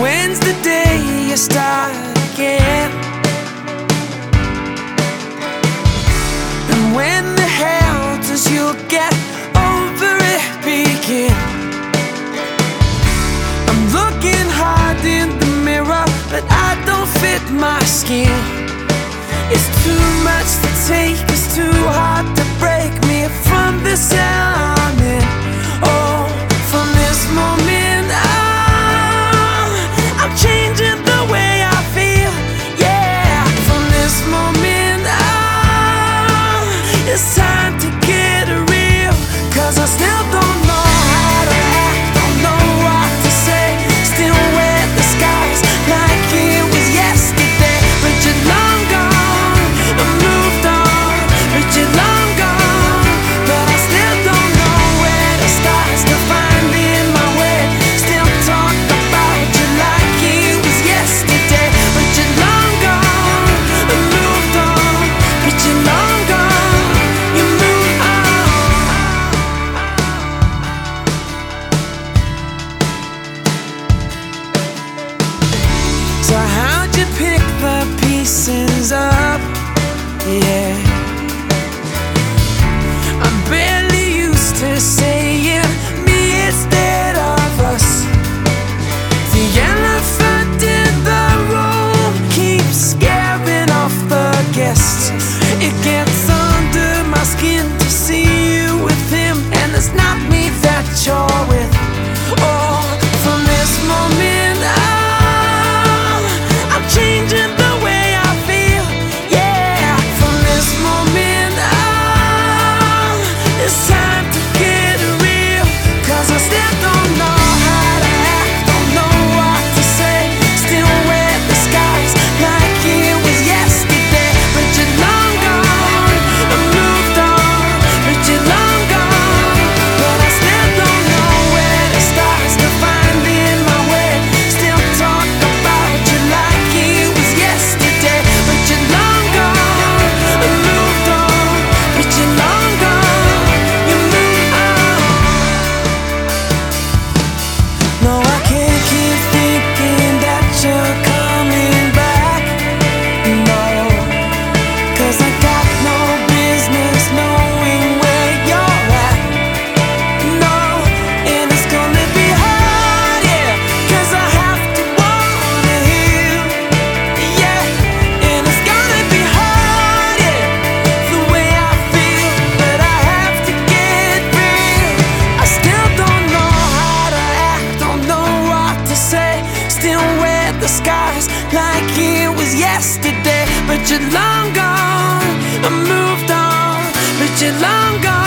when's the day you start again? And when the hell does you get over it begin? I'm looking hard in the mirror, but I don't fit my skin. It's too much to take, it's too hard to break me from this element. Oh, from this moment on, I'm changing the way I feel. Yeah, from this moment on, it's time to get real. 'Cause I still don't know how to act, don't know what to say. Still wear the skies like it was yesterday. But you're long gone, I moved on. But you're long gone, but I still don't know where to start. Still finding my way, still talk about you like it was yesterday. But you're long gone, I moved on. But you're long gone, you moved on. So how'd you pick the pieces up? Yeah, I'm barely used to saying me instead of us. The elephant in the room keeps scaring off the guests. It gets under my skin to see you with him, and it's not me that you're with. Oh, from this moment on, I'm changing the way I feel. Yeah, from this moment on, it's time to get real. 'Cause I still don't know how to act, don't know what to say. Still wear the skies like it was yesterday. But you're long gone, I moved on. But you're long gone, but I still don't know where to start. Still finding my way, still talk about you like it was yesterday. But you're long gone, I moved on. But you're long gone, you moved on. No, I can't keep thinking that you're coming back. No, 'cause I got no business knowing where you're at. No, and it's gonna be hard, yeah, 'cause I have to wanna heal. Yeah, and it's gonna be hard, yeah, the way I feel. But I have to get real. I still don't know how to act, don't know what to say. Still wear the skies like it was yesterday. But you're long gone, I moved on. But you're long gone.